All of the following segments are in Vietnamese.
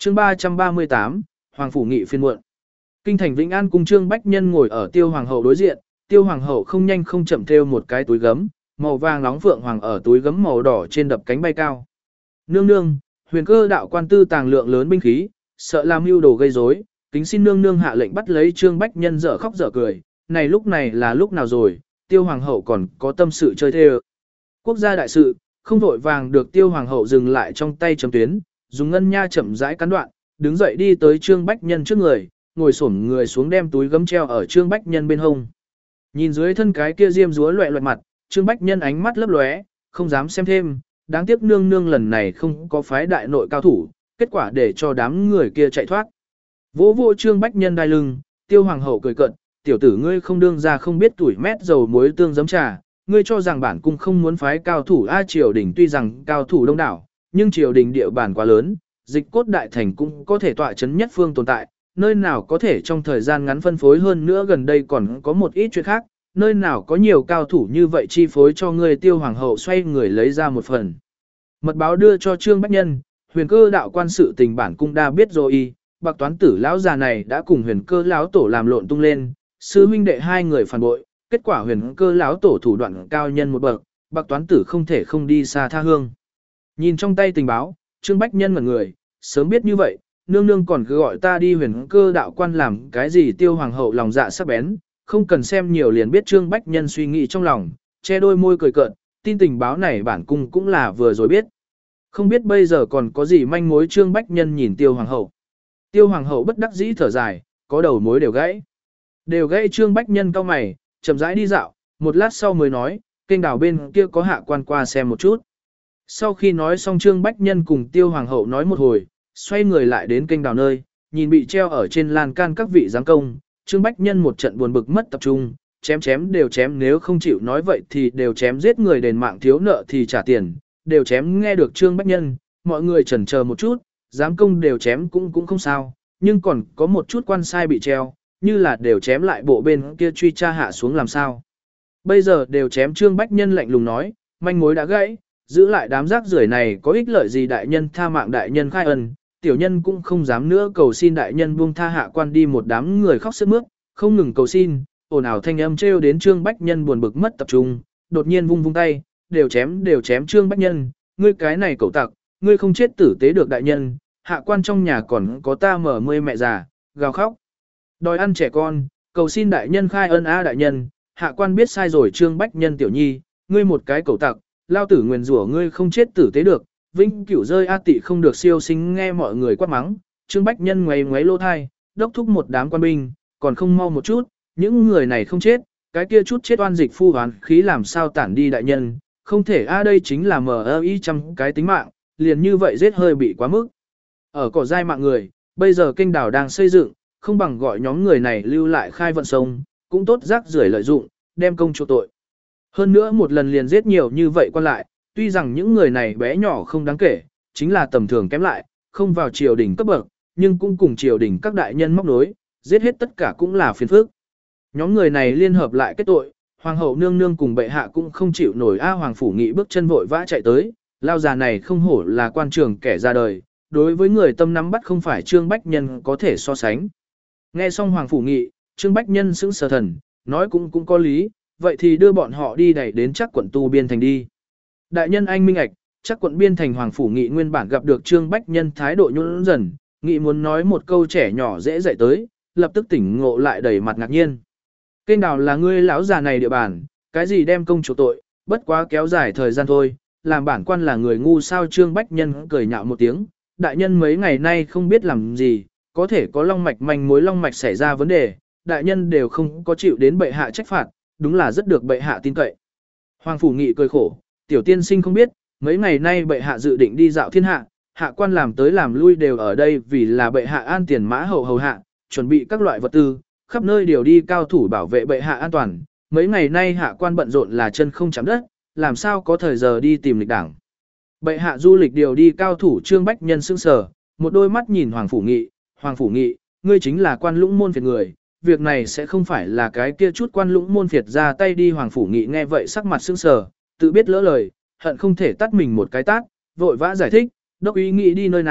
chương 338, Hoàng Phủ Nghị phiên muộn. Kinh thành Vĩnh An cung Trương Bách Nhân ngồi ở Tiêu Hoàng hậu đối diện, Tiêu Hoàng hậu không nhanh không chậm thêu một cái túi gấm, màu vàng nóng phượng hoàng ở túi gấm màu đỏ trên đập cánh bay cao. Nương nương, huyền cơ đạo quan tư tàng lượng lớn binh khí, sợ làm mưu đồ gây rối, kính xin nương nương hạ lệnh bắt lấy Trương Bách Nhân dở khóc dở cười, này là lúc nào rồi, Tiêu Hoàng hậu còn có tâm sự chơi thê. Quốc gia đại sự, không vội vàng được Tiêu Hoàng hậu dừng lại trong tay chấm tuyến, dùng ngân nha chậm rãi cắn đoạn, đứng dậy đi tới Trương Bách Nhân trước người, ngồi xổm người xuống đem túi gấm treo ở Trương Bách Nhân bên hông. Nhìn dưới thân cái kia diêm dúa loẹt loẹt mặt, Trương Bách Nhân ánh mắt lấp lóe, không dám xem thêm, đáng tiếc nương nương lần này không có phái đại nội cao thủ, kết quả để cho đám người kia chạy thoát. Vỗ vỗ Trương Bách Nhân đai lưng, Tiêu Hoàng hậu cười cợt, tiểu tử ngươi không đương ra không biết tuổi mét dầu muối tương giấm trà, ngươi cho rằng bản cung không muốn phái cao thủ triều đình tuy rằng cao thủ đông đảo, nhưng triều đình địa bàn quá lớn, dịch cốt đại thành cũng có thể tọa chấn nhất phương tồn tại, nơi nào có thể trong thời gian ngắn phân phối hơn nữa gần đây còn có một ít chuyện khác, nơi nào có nhiều cao thủ như vậy chi phối cho ngươi. Tiêu Hoàng hậu xoay người lấy ra một phần mật báo đưa cho Trương Bách Nhân, huyền cơ đạo quan sự tình bản cung đã biết rồi, bạc toán tử lão già này đã cùng huyền cơ lão tổ làm lộn tung lên, sư huynh đệ hai người phản bội, kết quả huyền cơ lão tổ thủ đoạn cao nhân một bậc, bạc toán tử không thể không đi xa tha hương. Nhìn trong tay tình báo, Trương Bách Nhân ngẩn người, sớm biết như vậy, nương nương còn cứ gọi ta đi huyền cơ đạo quan làm cái gì. Tiêu Hoàng hậu lòng dạ sắc bén, không cần xem nhiều liền biết Trương Bách Nhân suy nghĩ trong lòng, che đôi môi cười cợt, tin tình báo này bản cung cũng là vừa rồi biết. Không biết bây giờ còn có gì manh mối. Trương Bách Nhân nhìn Tiêu Hoàng hậu. Tiêu Hoàng hậu bất đắc dĩ thở dài, có đầu mối đều gãy. Đều gãy. Trương Bách Nhân cau mày, chậm rãi đi dạo, một lát sau mới nói, kênh đào bên kia có hạ quan qua xem một chút. Sau khi nói xong Trương Bách Nhân cùng Tiêu Hoàng hậu nói một hồi, xoay người lại đến kênh đào nơi, nhìn bị treo ở trên lan can các vị giáng công, Trương Bách Nhân một trận buồn bực mất tập trung, chém đều chém, nếu không chịu nói vậy thì đều chém, giết người đền mạng thiếu nợ thì trả tiền, đều chém. Nghe được Trương Bách Nhân, mọi người chần chờ một chút, giáng công đều chém cũng không sao, nhưng còn có một chút quan sai bị treo, như là đều chém lại bộ bên kia truy tra hạ xuống làm sao. Bây giờ đều chém. Trương Bách Nhân lạnh lùng nói, manh mối đã gãy, giữ lại đám rác rưởi này có ích lợi gì. Đại nhân tha mạng, đại nhân khai ân, tiểu nhân cũng không dám nữa cầu xin đại nhân buông tha hạ quan đi. Một đám người khóc sướt mướt, không ngừng cầu xin, ồn ào thanh âm trêu đến Trương Bách Nhân buồn bực mất tập trung, đột nhiên vung tay, đều chém. Trương Bách Nhân, ngươi cái này cẩu tặc, ngươi không chết tử tế được đại nhân, hạ quan trong nhà còn có ta mở mươi mẹ già, gào khóc, đòi ăn trẻ con, cầu xin đại nhân khai ân a. Đại nhân, hạ quan biết sai rồi. Trương Bách Nhân tiểu nhi, ngươi một cái cẩu tặc, lao tử nguyền rủa ngươi không chết tử tế được, vĩnh cửu rơi a tị không được siêu sinh. Nghe mọi người quát mắng, Trương Bách Nhân ngoáy lô thai, đốc thúc một đám quan binh, còn không mau một chút, những người này không chết, cái kia chút chết oan dịch phu hoán khí làm sao tản đi. Đại nhân, không thể a, đây chính là MI trăm cái tính mạng, liền như vậy giết hơi bị quá mức. Ở cỏ dai mạng người, bây giờ kênh đào đang xây dựng, không bằng gọi nhóm người này lưu lại khai vận sông, cũng tốt rác rưởi lợi dụng, đem công chỗ tội. Hơn nữa một lần liền giết nhiều như vậy quan lại, tuy rằng những người này bé nhỏ không đáng kể, chính là tầm thường kém lại, không vào triều đình cấp bậc, nhưng cũng cùng triều đình các đại nhân móc nối, giết hết tất cả cũng là phiền phức. Nhóm người này liên hợp lại kết tội, hoàng hậu nương nương cùng bệ hạ cũng không chịu nổi a. Hoàng Phủ Nghị bước chân vội vã chạy tới, lao già này không hổ là quan trường kẻ ra đời, đối với người tâm nắm bắt không phải Trương Bách Nhân có thể so sánh. Nghe xong Hoàng Phủ Nghị, Trương Bách Nhân sững sờ thần, nói cũng có lý, vậy thì đưa bọn họ đi đẩy đến Trắc quận Tu Biên Thành đi. Đại nhân anh minh ạch, Trắc quận Biên Thành. Hoàng Phủ Nghị nguyên bản gặp được Trương Bách Nhân thái độ nhún dần, Nghị muốn nói một câu trẻ nhỏ dễ dạy tới, lập tức tỉnh ngộ lại đầy mặt ngạc nhiên. Kênh đào là ngươi lão già này địa bàn, cái gì đem công chủ tội, bất quá kéo dài thời gian thôi, làm bản quan là người ngu sao. Trương Bách Nhân cười nhạo một tiếng, đại nhân mấy ngày nay không biết làm gì, có thể có long mạch manh mối long mạch xảy ra vấn đề, đại nhân đều không có chịu đến bệ hạ trách phạt, đúng là rất được bệ hạ tin cậy. Hoàng Phủ Nghị cười khổ, tiểu tiên sinh không biết, mấy ngày nay bệ hạ dự định đi dạo thiên hạ, hạ quan làm tới làm lui đều ở đây vì là bệ hạ an tiền mã hầu hạ, chuẩn bị các loại vật tư, khắp nơi điều đi cao thủ bảo vệ bệ hạ an toàn. Mấy ngày nay hạ quan bận rộn là chân không chạm đất, làm sao có thời giờ đi tìm lịch đảng. Bệ hạ du lịch điều đi cao thủ. Trương Bách Nhân sững sờ, một đôi mắt nhìn Hoàng Phủ Nghị, Hoàng Phủ Nghị, ngươi chính là quan lũng môn phiệt người, việc này sẽ không phải là cái kia chút quan lũng môn phiệt ra tay đi. Hoàng Phủ Nghị nghe vậy sắc mặt sững sờ, tự biết lỡ lời, hận không thể tắt mình một cái tát, vội vã giải thích, đốc ý nghĩ đi nơi nào,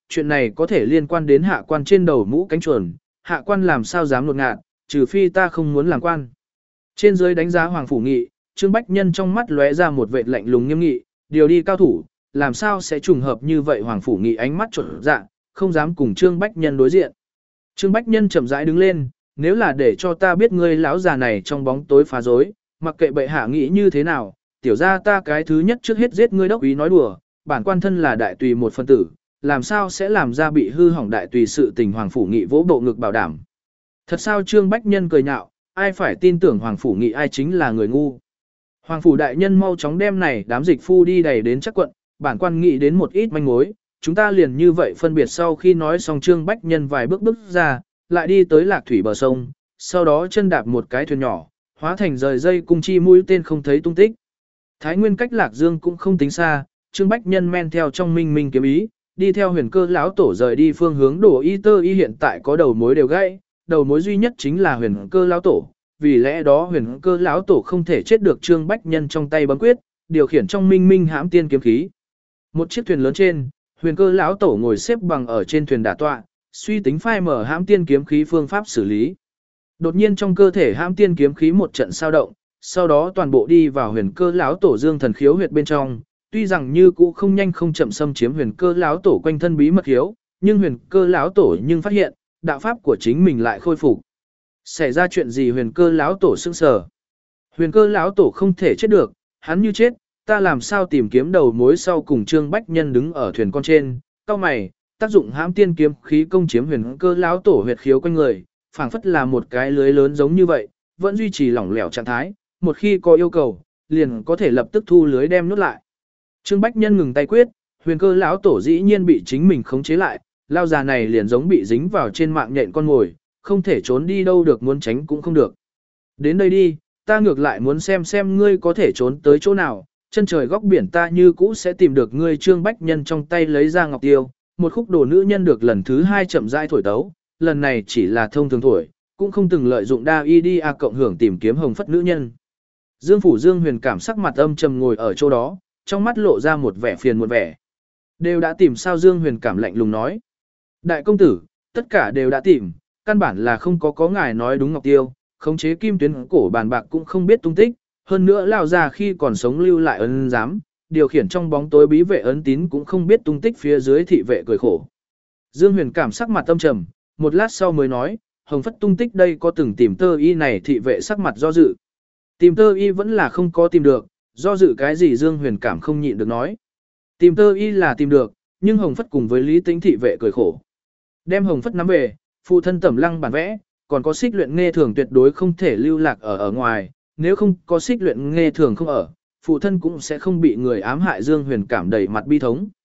chuyện này có thể liên quan đến hạ quan trên đầu mũ cánh chuồn, hạ quan làm sao dám nột ngạt, trừ phi ta không muốn làm quan. Trên dưới đánh giá Hoàng Phủ Nghị, Trương Bách Nhân trong mắt lóe ra một vệt lạnh lùng nghiêm nghị, điều đi cao thủ, làm sao sẽ trùng hợp như vậy. Hoàng Phủ Nghị ánh mắt trộn dạ, không dám cùng Trương Bách Nhân đối diện. Trương Bách Nhân chậm rãi đứng lên, nếu là để cho ta biết ngươi lão già này trong bóng tối phá rối, mặc kệ bệ hạ nghĩ như thế nào, tiểu ra ta cái thứ nhất trước hết giết ngươi. Đốc úy nói đùa, bản quan thân là đại tùy một phân tử, làm sao sẽ làm ra bị hư hỏng đại tùy sự tình. Hoàng Phủ Nghị vỗ bộ ngực bảo đảm. Thật sao? Trương Bách Nhân cười nhạo, ai phải tin tưởng Hoàng Phủ Nghị, ai chính là người ngu. Hoàng Phủ đại nhân mau chóng đem này đám dịch phu đi đầy đến chắc quận, bản quan nghĩ đến một ít manh mối, chúng ta liền như vậy phân biệt. Sau khi nói xong, Trương Bách Nhân vài bước bước ra, lại đi tới Lạc Thủy bờ sông, sau đó chân đạp một cái thuyền nhỏ, hóa thành rời dây cung chi mũi tên không thấy tung tích. Thái Nguyên cách Lạc Dương cũng không tính xa, Trương Bách Nhân men theo trong minh minh kiếm ý, đi theo Huyền Cơ lão tổ rời đi phương hướng Đồ Y Tơ Y. Hiện tại có đầu mối đều gãy, đầu mối duy nhất chính là Huyền Cơ lão tổ, vì lẽ đó Huyền Cơ lão tổ không thể chết được. Trương Bách Nhân trong tay bấm quyết, điều khiển trong minh minh hãm tiên kiếm khí. Một chiếc thuyền lớn trên, Huyền Cơ lão tổ ngồi xếp bằng ở trên thuyền đả tọa, suy tính phai mở hãm tiên kiếm khí phương pháp xử lý. Đột nhiên trong cơ thể hãm tiên kiếm khí một trận sao động, sau đó toàn bộ đi vào Huyền Cơ lão tổ dương thần khiếu huyệt bên trong. Tuy rằng như cũ không nhanh không chậm xâm chiếm Huyền Cơ lão tổ quanh thân bí mật khiếu, nhưng Huyền Cơ lão tổ nhưng phát hiện, đạo pháp của chính mình lại khôi phục. Xảy ra chuyện gì? Huyền Cơ lão tổ sững sờ. Huyền Cơ lão tổ không thể chết được, hắn như chết, ta làm sao tìm kiếm đầu mối? Sau cùng Trương Bách Nhân đứng ở thuyền con trên, cau mày, tác dụng hãm tiên kiếm khí công chiếm Huyền Cơ lão tổ huyệt khiếu quanh người, phảng phất là một cái lưới lớn giống như vậy, vẫn duy trì lỏng lẻo trạng thái, một khi có yêu cầu, liền có thể lập tức thu lưới đem nút lại. Trương Bách Nhân ngừng tay quyết, Huyền Cơ lão tổ dĩ nhiên bị chính mình khống chế lại, lao già này liền giống bị dính vào trên mạng nhện con mồi, không thể trốn đi đâu được, muốn tránh cũng không được. Đến đây đi, ta ngược lại muốn xem ngươi có thể trốn tới chỗ nào, chân trời góc biển ta như cũ sẽ tìm được ngươi. Trương Bách Nhân trong tay lấy ra ngọc tiêu, một khúc đồ nữ nhân được lần thứ 2 chậm rãi thổi tấu, lần này chỉ là thông thường thổi, cũng không từng lợi dụng đa y đi cộng hưởng tìm kiếm hồng phất nữ nhân. Dương Phủ Dương Huyền cảm sắc mặt âm trầm ngồi ở chỗ đó, trong mắt lộ ra một vẻ phiền một vẻ. Đều đã tìm sao? Dương Huyền cảm lạnh lùng nói. Đại công tử, tất cả đều đã tìm, căn bản là không có ngài nói đúng. Ngọc Tiêu, khống chế kim tuyến cổ bàn bạc cũng không biết tung tích, hơn nữa lao ra khi còn sống lưu lại ấn giám, điều khiển trong bóng tối bí vệ ấn tín cũng không biết tung tích. Phía dưới thị vệ cười khổ. Dương Huyền cảm sắc mặt âm trầm, một lát sau mới nói, hồng phất tung tích đây có từng tìm tơ y này? Thị vệ sắc mặt do dự. Tìm tơ y vẫn là không có tìm được, do dự cái gì? Dương Huyền cảm không nhịn được nói. Tìm tơ y là tìm được, nhưng hồng phất cùng với Lý Tĩnh thị vệ cười khổ. Đem hồng phất nắm về, phụ thân Tẩm Lăng bản vẽ, còn có xích luyện nghe thường tuyệt đối không thể lưu lạc ở ngoài, nếu không có xích luyện nghe thường không ở, phụ thân cũng sẽ không bị người ám hại. Dương Huyền cảm đầy mặt bi thống.